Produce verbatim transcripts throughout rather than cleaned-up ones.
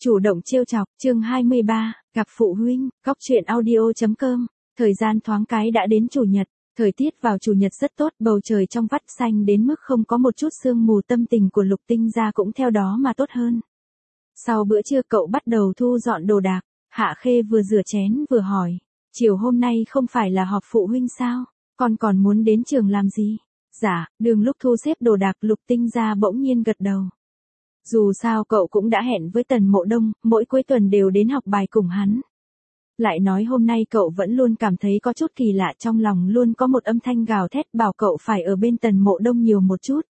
Chủ động trêu chọc, chương hai mươi ba, gặp phụ huynh, góc truyện audio chấm com. Thời gian thoáng cái đã đến chủ nhật, thời tiết vào chủ nhật rất tốt, bầu trời trong vắt xanh đến mức không có một chút sương mù, tâm tình của Lục Tinh Gia cũng theo đó mà tốt hơn. Sau bữa trưa cậu bắt đầu thu dọn đồ đạc, Hạ Khê vừa rửa chén vừa hỏi, chiều hôm nay không phải là họp phụ huynh sao, con còn muốn đến trường làm gì? Dạ, đường lúc thu xếp đồ đạc Lục Tinh Gia bỗng nhiên gật đầu. Dù sao cậu cũng đã hẹn với Tần Mộ Đông, mỗi cuối tuần đều đến học bài cùng hắn. Lại nói hôm nay cậu vẫn luôn cảm thấy có chút kỳ lạ, trong lòng luôn có một âm thanh gào thét bảo cậu phải ở bên Tần Mộ Đông nhiều một chút.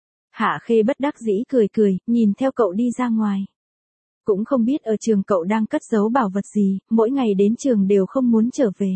Hạ Khê bất đắc dĩ cười cười, nhìn theo cậu đi ra ngoài. Cũng không biết ở trường cậu đang cất giấu bảo vật gì, mỗi ngày đến trường đều không muốn trở về.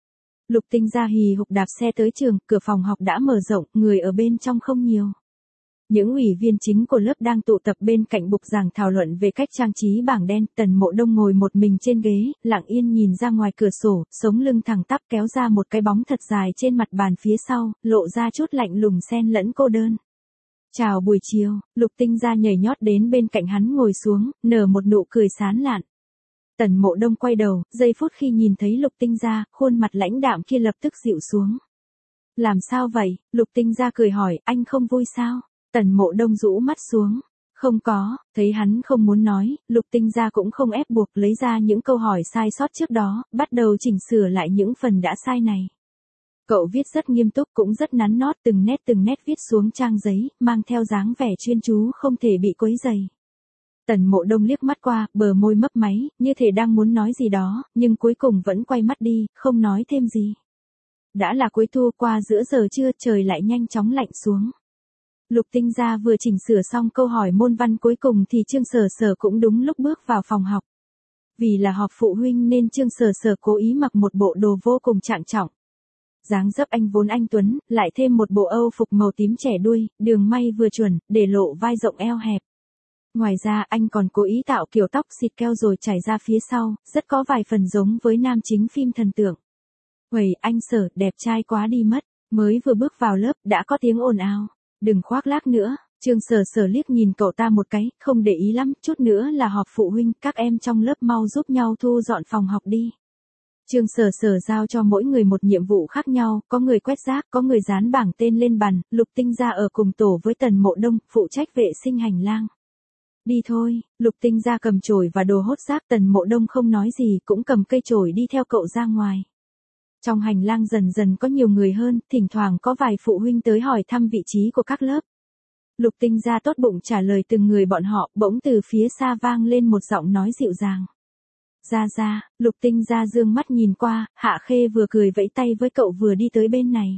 Lục Tinh Gia hì hục đạp xe tới trường, cửa phòng học đã mở rộng, người ở bên trong không nhiều. Những ủy viên chính của lớp đang tụ tập bên cạnh bục giảng thảo luận về cách trang trí bảng đen. Tần Mộ Đông ngồi một mình trên ghế, lặng yên nhìn ra ngoài cửa sổ, sống lưng thẳng tắp kéo ra một cái bóng thật dài trên mặt bàn phía sau, lộ ra chút lạnh lùng xen lẫn cô đơn. Chào buổi chiều, Lục Tinh Gia nhảy nhót đến bên cạnh hắn ngồi xuống, nở một nụ cười sán lạn. Tần Mộ Đông quay đầu, giây phút khi nhìn thấy Lục Tinh Gia, khuôn mặt lãnh đạm kia lập tức dịu xuống. Làm sao vậy? Lục Tinh Gia cười hỏi, anh không vui sao? Tần Mộ Đông rũ mắt xuống. Không có, thấy hắn không muốn nói, Lục Tinh Gia cũng không ép buộc, lấy ra những câu hỏi sai sót trước đó, bắt đầu chỉnh sửa lại những phần đã sai này. Cậu viết rất nghiêm túc, cũng rất nắn nót, từng nét từng nét viết xuống trang giấy, mang theo dáng vẻ chuyên chú không thể bị quấy rầy. Tần Mộ Đông liếc mắt qua, bờ môi mấp máy, như thể đang muốn nói gì đó, nhưng cuối cùng vẫn quay mắt đi, không nói thêm gì. Đã là cuối thu, qua giữa giờ trưa, trời lại nhanh chóng lạnh xuống. Lục Tinh Gia vừa chỉnh sửa xong câu hỏi môn văn cuối cùng thì Trương Sở Sở cũng đúng lúc bước vào phòng học. Vì là họp phụ huynh nên Trương Sở Sở cố ý mặc một bộ đồ vô cùng trạng trọng. Dáng dấp anh vốn anh tuấn, lại thêm một bộ âu phục màu tím trẻ đuôi, đường may vừa chuẩn, để lộ vai rộng eo hẹp. Ngoài ra anh còn cố ý tạo kiểu tóc xịt keo rồi chảy ra phía sau, rất có vài phần giống với nam chính phim thần tượng. Uầy, anh Sở, đẹp trai quá đi mất, mới vừa bước vào lớp, đã có tiếng ồn ào. Đừng khoác lác nữa, Trương Sở Sở liếc nhìn cậu ta một cái, không để ý lắm, chút nữa là họp phụ huynh, các em trong lớp mau giúp nhau thu dọn phòng học đi. Trương Sở Sở giao cho mỗi người một nhiệm vụ khác nhau, có người quét rác, có người dán bảng tên lên bàn. Lục Tinh Gia ở cùng tổ với Tần Mộ Đông, phụ trách vệ sinh hành lang. Đi thôi, Lục Tinh Gia cầm chổi và đồ hốt rác, Tần Mộ Đông không nói gì, cũng cầm cây chổi đi theo cậu ra ngoài. Trong hành lang dần dần có nhiều người hơn, thỉnh thoảng có vài phụ huynh tới hỏi thăm vị trí của các lớp. Lục Tinh Gia tốt bụng trả lời từng người bọn họ, bỗng từ phía xa vang lên một giọng nói dịu dàng. Gia Gia, Lục Tinh Gia dương mắt nhìn qua, Hạ Khê vừa cười vẫy tay với cậu vừa đi tới bên này.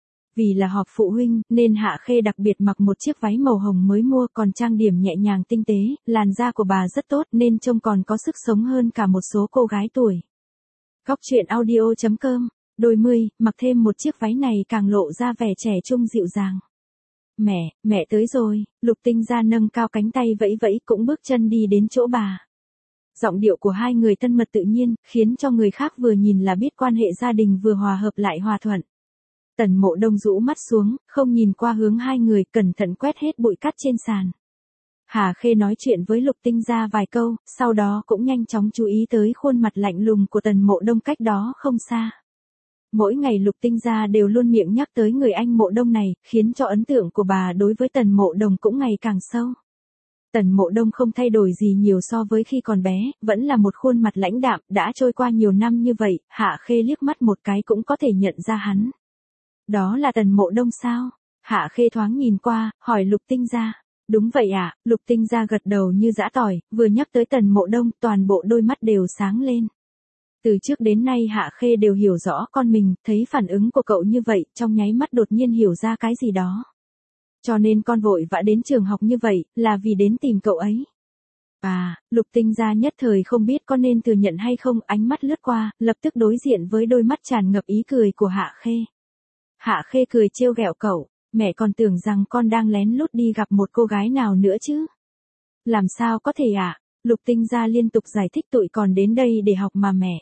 Vì là họp phụ huynh, nên Hạ Khê đặc biệt mặc một chiếc váy màu hồng mới mua, còn trang điểm nhẹ nhàng tinh tế, làn da của bà rất tốt nên trông còn có sức sống hơn cả một số cô gái tuổi. Góc truyện audio chấm com, đôi mươi, mặc thêm một chiếc váy này càng lộ ra vẻ trẻ trung dịu dàng. Mẹ, mẹ tới rồi, Lục Tinh Gia nâng cao cánh tay vẫy vẫy cũng bước chân đi đến chỗ bà. Giọng điệu của hai người thân mật tự nhiên, khiến cho người khác vừa nhìn là biết quan hệ gia đình vừa hòa hợp lại hòa thuận. Tần Mộ Đông rũ mắt xuống, không nhìn qua hướng hai người, cẩn thận quét hết bụi cát trên sàn. Hà Khê nói chuyện với Lục Tinh Gia vài câu, sau đó cũng nhanh chóng chú ý tới khuôn mặt lạnh lùng của Tần Mộ Đông cách đó không xa. Mỗi ngày Lục Tinh Gia đều luôn miệng nhắc tới người anh Mộ Đông này, khiến cho ấn tượng của bà đối với Tần Mộ Đông cũng ngày càng sâu. Tần Mộ Đông không thay đổi gì nhiều so với khi còn bé, vẫn là một khuôn mặt lãnh đạm, đã trôi qua nhiều năm như vậy, Hạ Khê liếc mắt một cái cũng có thể nhận ra hắn. Đó là Tần Mộ Đông sao? Hạ Khê thoáng nhìn qua, hỏi Lục Tinh Gia. Đúng vậy ạ, à, Lục Tinh Gia gật đầu như giã tỏi, vừa nhắc tới Tần Mộ Đông, toàn bộ đôi mắt đều sáng lên. Từ trước đến nay Hạ Khê đều hiểu rõ con mình, thấy phản ứng của cậu như vậy, trong nháy mắt đột nhiên hiểu ra cái gì đó. Cho nên con vội vã đến trường học như vậy, là vì đến tìm cậu ấy. À, Lục Tinh Gia nhất thời không biết có nên thừa nhận hay không, ánh mắt lướt qua, lập tức đối diện với đôi mắt tràn ngập ý cười của Hạ Khê. Hạ Khê cười trêu ghẹo cậu, mẹ còn tưởng rằng con đang lén lút đi gặp một cô gái nào nữa chứ. Làm sao có thể ạ? À? Lục Tinh Gia liên tục giải thích tụi còn đến đây để học mà mẹ.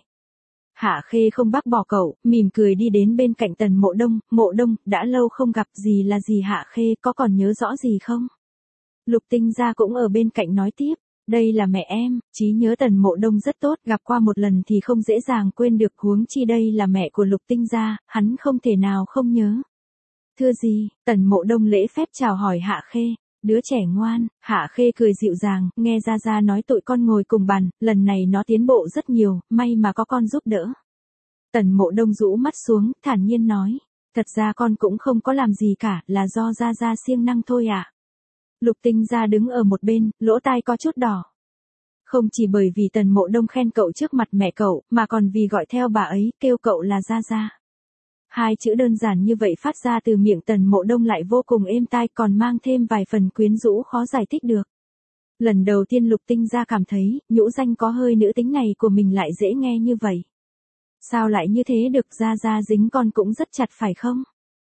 Hạ Khê không bác bỏ cậu, mỉm cười đi đến bên cạnh Tần Mộ Đông. Mộ Đông, đã lâu không gặp, gì là gì Hạ Khê, có còn nhớ rõ gì không? Lục Tinh Gia cũng ở bên cạnh nói tiếp, Đây là mẹ em, trí nhớ Tần Mộ Đông rất tốt, gặp qua một lần thì không dễ dàng quên được, huống chi đây là mẹ của Lục Tinh gia, hắn không thể nào không nhớ. Thưa gì, Tần Mộ Đông lễ phép chào hỏi Hạ Khê. Đứa trẻ ngoan, Hạ Khê cười dịu dàng, nghe Gia Gia nói tụi con ngồi cùng bàn, lần này nó tiến bộ rất nhiều, may mà có con giúp đỡ. Tần Mộ Đông rũ mắt xuống, thản nhiên nói, thật ra con cũng không có làm gì cả, là do Gia Gia siêng năng thôi ạ. À. Lục Tinh gia đứng ở một bên, lỗ tai có chút đỏ. Không chỉ bởi vì Tần Mộ Đông khen cậu trước mặt mẹ cậu, mà còn vì gọi theo bà ấy, kêu cậu là Gia Gia. Hai chữ đơn giản như vậy phát ra từ miệng Tần Mộ Đông lại vô cùng êm tai, còn mang thêm vài phần quyến rũ khó giải thích được. Lần đầu tiên Lục Tinh gia cảm thấy, nhũ danh có hơi nữ tính này của mình lại dễ nghe như vậy. Sao lại như thế được, Gia Gia dính con cũng rất chặt phải không?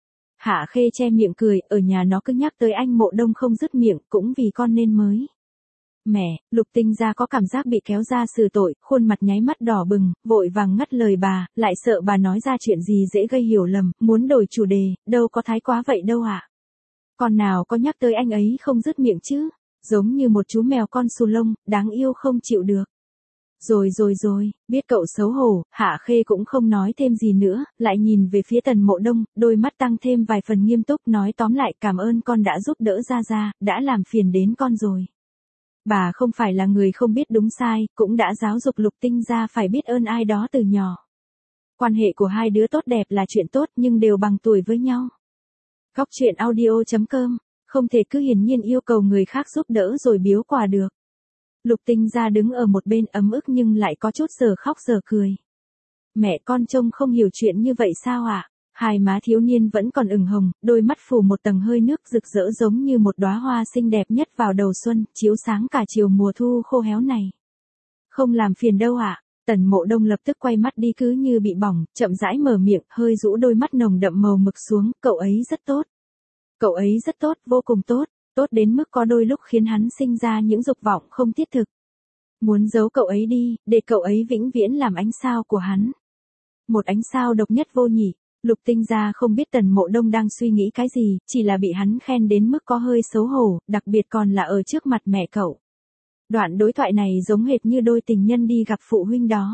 Hạ Khê che miệng cười, ở nhà nó cứ nhắc tới anh Mộ Đông không dứt miệng, cũng vì con nên mới. Mẹ, Lục Tinh gia có cảm giác bị kéo ra xử tội, khuôn mặt nháy mắt đỏ bừng, vội vàng ngắt lời bà, lại sợ bà nói ra chuyện gì dễ gây hiểu lầm, muốn đổi chủ đề, đâu có thái quá vậy đâu ạ. À? Con nào có nhắc tới anh ấy không dứt miệng chứ, giống như một chú mèo con xù lông, đáng yêu không chịu được. Rồi rồi rồi, biết cậu xấu hổ, Hạ Khê cũng không nói thêm gì nữa, lại nhìn về phía Tần Mộ Đông, đôi mắt tăng thêm vài phần nghiêm túc, nói tóm lại cảm ơn con đã giúp đỡ Gia Gia, đã làm phiền đến con rồi. Bà không phải là người không biết đúng sai, cũng đã giáo dục Lục Tinh gia phải biết ơn ai đó từ nhỏ. Quan hệ của hai đứa tốt đẹp là chuyện tốt nhưng đều bằng tuổi với nhau. Góc truyện audio chấm com, không thể cứ hiển nhiên yêu cầu người khác giúp đỡ rồi biếu quà được. Lục Tinh gia đứng ở một bên ấm ức nhưng lại có chút giờ khóc giờ cười. Mẹ con trông không hiểu chuyện như vậy sao ạ? À? Hai má thiếu niên vẫn còn ửng hồng, đôi mắt phủ một tầng hơi nước rực rỡ giống như một đóa hoa xinh đẹp nhất vào đầu xuân, chiếu sáng cả chiều mùa thu khô héo này. Không làm phiền đâu ạ. À? Tần Mộ Đông lập tức quay mắt đi cứ như bị bỏng, chậm rãi mở miệng, hơi rũ đôi mắt nồng đậm màu mực xuống, cậu ấy rất tốt. Cậu ấy rất tốt, vô cùng tốt, tốt đến mức có đôi lúc khiến hắn sinh ra những dục vọng không thiết thực. Muốn giấu cậu ấy đi, để cậu ấy vĩnh viễn làm ánh sao của hắn. Một ánh sao độc nhất vô nhị. Lục Tinh gia không biết Tần Mộ Đông đang suy nghĩ cái gì, chỉ là bị hắn khen đến mức có hơi xấu hổ, đặc biệt còn là ở trước mặt mẹ cậu. Đoạn đối thoại này giống hệt như đôi tình nhân đi gặp phụ huynh đó.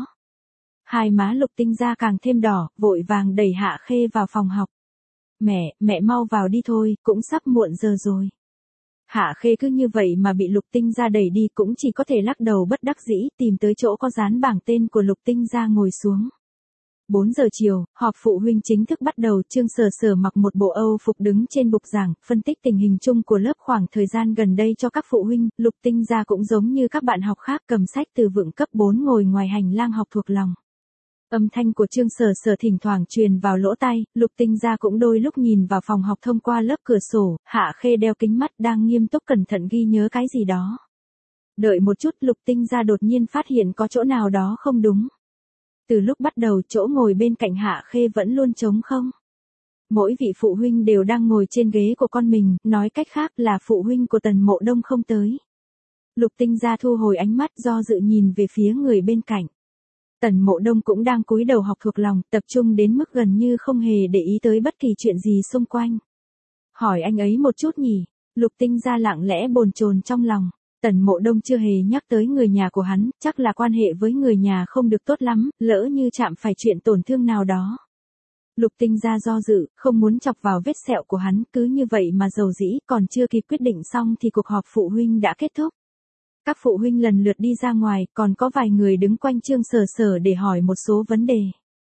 Hai má Lục Tinh gia càng thêm đỏ, vội vàng đẩy Hạ Khê vào phòng học. Mẹ, mẹ mau vào đi thôi, cũng sắp muộn giờ rồi. Hạ Khê cứ như vậy mà bị Lục Tinh gia đẩy đi cũng chỉ có thể lắc đầu bất đắc dĩ, tìm tới chỗ có dán bảng tên của Lục Tinh gia ngồi xuống. bốn giờ chiều, họp phụ huynh chính thức bắt đầu, Trương Sở Sở mặc một bộ Âu phục đứng trên bục giảng, phân tích tình hình chung của lớp khoảng thời gian gần đây cho các phụ huynh, Lục Tinh gia cũng giống như các bạn học khác cầm sách từ vựng cấp bốn ngồi ngoài hành lang học thuộc lòng. Âm thanh của Trương Sở Sở thỉnh thoảng truyền vào lỗ tai, Lục Tinh gia cũng đôi lúc nhìn vào phòng học thông qua lớp cửa sổ, Hạ Khê đeo kính mắt đang nghiêm túc cẩn thận ghi nhớ cái gì đó. Đợi một chút, Lục Tinh gia đột nhiên phát hiện có chỗ nào đó không đúng. Từ lúc bắt đầu chỗ ngồi bên cạnh Hạ Khê vẫn luôn trống không. Mỗi vị phụ huynh đều đang ngồi trên ghế của con mình, nói cách khác là phụ huynh của Tần Mộ Đông không tới. Lục Tinh gia thu hồi ánh mắt do dự nhìn về phía người bên cạnh. Tần Mộ Đông cũng đang cúi đầu học thuộc lòng, tập trung đến mức gần như không hề để ý tới bất kỳ chuyện gì xung quanh. Hỏi anh ấy một chút nhỉ, Lục Tinh gia lặng lẽ bồn chồn trong lòng. Tần Mộ Đông chưa hề nhắc tới người nhà của hắn, chắc là quan hệ với người nhà không được tốt lắm, lỡ như chạm phải chuyện tổn thương nào đó. Lục Tinh gia do dự, không muốn chọc vào vết sẹo của hắn, cứ như vậy mà dầu dĩ, còn chưa kịp quyết định xong thì cuộc họp phụ huynh đã kết thúc. Các phụ huynh lần lượt đi ra ngoài, còn có vài người đứng quanh Trương Sở Sở để hỏi một số vấn đề.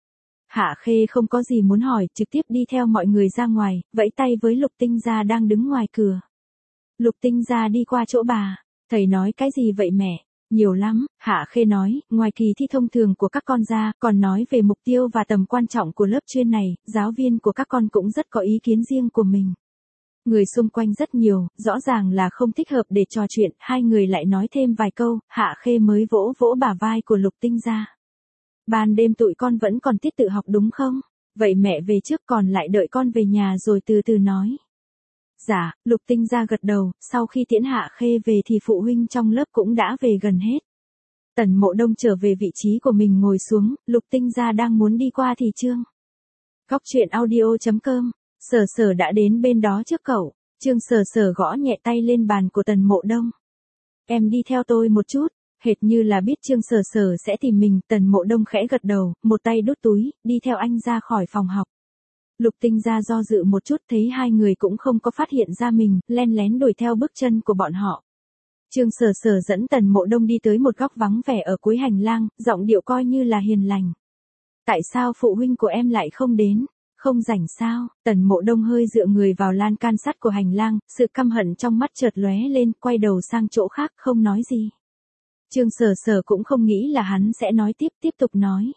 Hạ Khê không có gì muốn hỏi, trực tiếp đi theo mọi người ra ngoài, vẫy tay với Lục Tinh gia đang đứng ngoài cửa. Lục Tinh gia đi qua chỗ bà. Thầy nói cái gì vậy mẹ? Nhiều lắm, Hạ Khê nói, ngoài kỳ thi thông thường của các con ra, còn nói về mục tiêu và tầm quan trọng của lớp chuyên này, giáo viên của các con cũng rất có ý kiến riêng của mình. Người xung quanh rất nhiều, rõ ràng là không thích hợp để trò chuyện, hai người lại nói thêm vài câu, Hạ Khê mới vỗ vỗ bả vai của Lục Tinh gia. Ban đêm tụi con vẫn còn tiết tự học đúng không? Vậy mẹ về trước còn lại đợi con về nhà rồi từ từ nói. Dạ, Lục Tinh gia gật đầu, sau khi tiễn Hạ Khê về thì phụ huynh trong lớp cũng đã về gần hết. Tần Mộ Đông trở về vị trí của mình ngồi xuống, Lục Tinh gia đang muốn đi qua thì Trương. Góc truyện audio chấm com, Sở Sở đã đến bên đó trước cậu, Trương Sở Sở gõ nhẹ tay lên bàn của Tần Mộ Đông. Em đi theo tôi một chút, hệt như là biết Trương Sở Sở sẽ tìm mình, Tần Mộ Đông khẽ gật đầu, một tay đút túi, đi theo anh ra khỏi phòng học. Lục Tinh Gia do dự một chút thấy hai người cũng không có phát hiện ra mình, len lén đuổi theo bước chân của bọn họ. Trương Sở Sở dẫn Tần Mộ Đông đi tới một góc vắng vẻ ở cuối hành lang, giọng điệu coi như là hiền lành. Tại sao phụ huynh của em lại không đến? Không rảnh sao? Tần Mộ Đông hơi dựa người vào lan can sắt của hành lang, sự căm hận trong mắt chợt lóe lên, quay đầu sang chỗ khác không nói gì. Trương Sở Sở cũng không nghĩ là hắn sẽ nói tiếp, tiếp tục nói.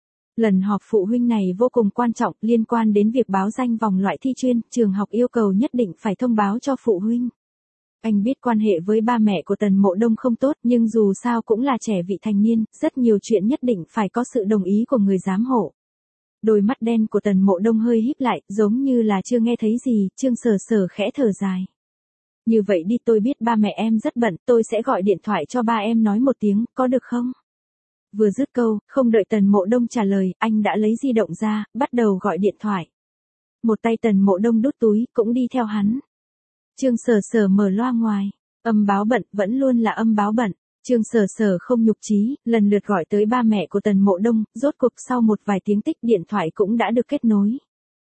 Lần họp phụ huynh này vô cùng quan trọng, liên quan đến việc báo danh vòng loại thi chuyên, trường học yêu cầu nhất định phải thông báo cho phụ huynh. Anh biết quan hệ với ba mẹ của Tần Mộ Đông không tốt, nhưng dù sao cũng là trẻ vị thành niên, rất nhiều chuyện nhất định phải có sự đồng ý của người giám hộ. Đôi mắt đen của Tần Mộ Đông hơi híp lại, giống như là chưa nghe thấy gì, Trương Sở Sở khẽ thở dài. Như vậy đi, tôi biết ba mẹ em rất bận, tôi sẽ gọi điện thoại cho ba em nói một tiếng, có được không? Vừa dứt câu, không đợi Tần Mộ Đông trả lời, anh đã lấy di động ra, bắt đầu gọi điện thoại. Một tay Tần Mộ Đông đút túi, cũng đi theo hắn. Trương Sở Sở mở loa ngoài, âm báo bận, vẫn luôn là âm báo bận. Trương Sở Sở không nhục chí, lần lượt gọi tới ba mẹ của Tần Mộ Đông, rốt cuộc sau một vài tiếng tích điện thoại cũng đã được kết nối.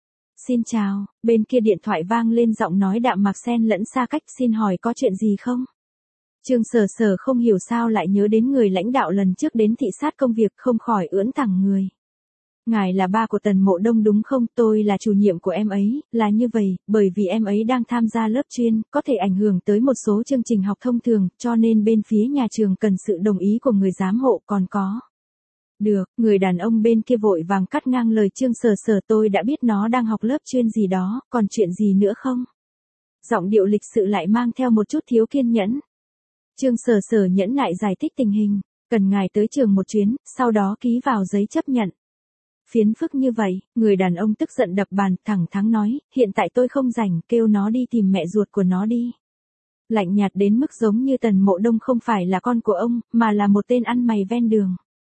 Xin chào, bên kia điện thoại vang lên giọng nói đạm mạc xen lẫn xa cách, xin hỏi có chuyện gì không? Trương Sở Sở không hiểu sao lại nhớ đến người lãnh đạo lần trước đến thị sát công việc, không khỏi ưỡn thẳng người. Ngài là ba của Tần Mộ Đông đúng không? Tôi là chủ nhiệm của em ấy, là như vậy, bởi vì em ấy đang tham gia lớp chuyên, có thể ảnh hưởng tới một số chương trình học thông thường, cho nên bên phía nhà trường cần sự đồng ý của người giám hộ, còn có. Được, người đàn ông bên kia vội vàng cắt ngang lời Trương Sở Sở, tôi đã biết nó đang học lớp chuyên gì đó, còn chuyện gì nữa không? Giọng điệu lịch sự lại mang theo một chút thiếu kiên nhẫn. Trương Sở Sở nhẫn nại giải thích tình hình, cần ngài tới trường một chuyến, sau đó ký vào giấy chấp nhận. Phiến phức như vậy, người đàn ông tức giận đập bàn, thẳng thắn nói, hiện tại tôi không rảnh, kêu nó đi tìm mẹ ruột của nó đi. Lạnh nhạt đến mức giống như Tần Mộ Đông không phải là con của ông, mà là một tên ăn mày ven đường.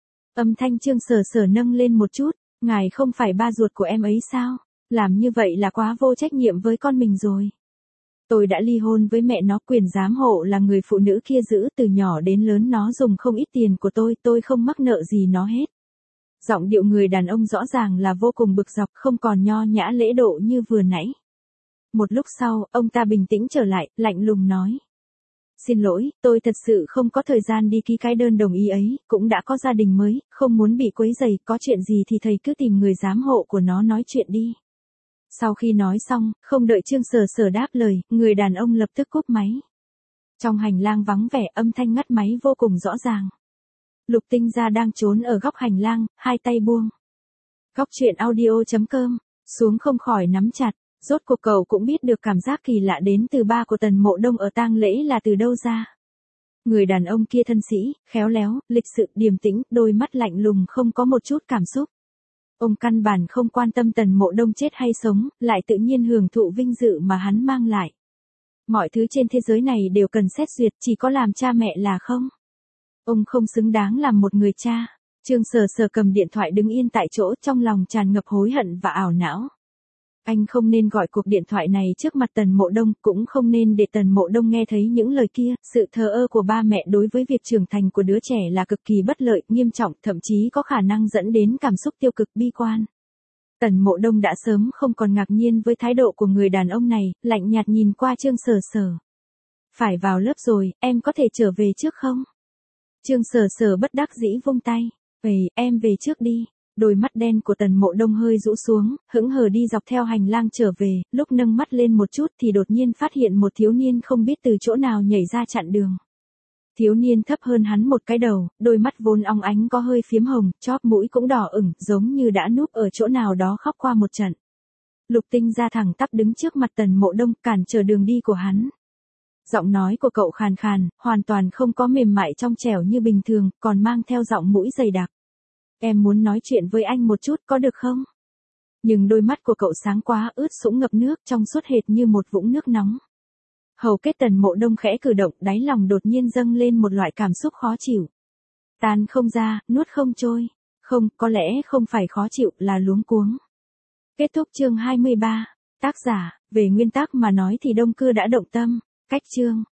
Âm thanh Trương Sở Sở nâng lên một chút, ngài không phải ba ruột của em ấy sao? Làm như vậy là quá vô trách nhiệm với con mình rồi. Tôi đã ly hôn với mẹ nó, quyền giám hộ là người phụ nữ kia giữ, từ nhỏ đến lớn nó dùng không ít tiền của tôi, tôi không mắc nợ gì nó hết. Giọng điệu người đàn ông rõ ràng là vô cùng bực dọc, không còn nho nhã lễ độ như vừa nãy. Một lúc sau, ông ta bình tĩnh trở lại, lạnh lùng nói. Xin lỗi, tôi thật sự không có thời gian đi ký cái đơn đồng ý ấy, cũng đã có gia đình mới, không muốn bị quấy rầy, có chuyện gì thì thầy cứ tìm người giám hộ của nó nói chuyện đi. Sau khi nói xong, không đợi Trương Sở Sở đáp lời, người đàn ông lập tức cúp máy. Trong hành lang vắng vẻ, âm thanh ngắt máy vô cùng rõ ràng. Lục Tinh Gia đang trốn ở góc hành lang, hai tay buông. Góc truyện audio chấm com, xuống không khỏi nắm chặt, rốt cuộc cậu cũng biết được cảm giác kỳ lạ đến từ ba của Tần Mộ Đông ở tang lễ là từ đâu ra. Người đàn ông kia thân sĩ, khéo léo, lịch sự, điềm tĩnh, đôi mắt lạnh lùng không có một chút cảm xúc. Ông căn bản không quan tâm Tần Mộ Đông chết hay sống, lại tự nhiên hưởng thụ vinh dự mà hắn mang lại. Mọi thứ trên thế giới này đều cần xét duyệt, chỉ có làm cha mẹ là không. Ông không xứng đáng làm một người cha. Trương Sở Sở cầm điện thoại đứng yên tại chỗ, trong lòng tràn ngập hối hận và ảo não. Anh không nên gọi cuộc điện thoại này trước mặt Tần Mộ Đông, cũng không nên để Tần Mộ Đông nghe thấy những lời kia. Sự thờ ơ của ba mẹ đối với việc trưởng thành của đứa trẻ là cực kỳ bất lợi, nghiêm trọng, thậm chí có khả năng dẫn đến cảm xúc tiêu cực bi quan. Tần Mộ Đông đã sớm không còn ngạc nhiên với thái độ của người đàn ông này, lạnh nhạt nhìn qua Trương Sở Sở. Phải vào lớp rồi, em có thể trở về trước không? Trương Sở Sở bất đắc dĩ vung tay. Vậy, em về trước đi. Đôi mắt đen của Tần Mộ Đông hơi rũ xuống, hững hờ đi dọc theo hành lang trở về, lúc nâng mắt lên một chút thì đột nhiên phát hiện một thiếu niên không biết từ chỗ nào nhảy ra chặn đường. Thiếu niên thấp hơn hắn một cái đầu, đôi mắt vốn óng ánh có hơi phiếm hồng, chóp mũi cũng đỏ ửng, giống như đã núp ở chỗ nào đó khóc qua một trận. Lục Tinh Gia thẳng tắp đứng trước mặt Tần Mộ Đông, cản trở đường đi của hắn. Giọng nói của cậu khàn khàn, hoàn toàn không có mềm mại trong trẻo như bình thường, còn mang theo giọng mũi dày đặc. Em muốn nói chuyện với anh một chút có được không? Nhưng đôi mắt của cậu sáng quá, ướt sũng ngập nước, trong suốt hệt như một vũng nước nóng. Hầu kết Tần Mộ Đông khẽ cử động, đáy lòng đột nhiên dâng lên một loại cảm xúc khó chịu. Tan không ra, nuốt không trôi. Không, có lẽ không phải khó chịu, là luống cuống. Kết thúc chương hai mươi ba. Tác giả, về nguyên tắc mà nói thì Đông Cưa đã động tâm. Cách chương.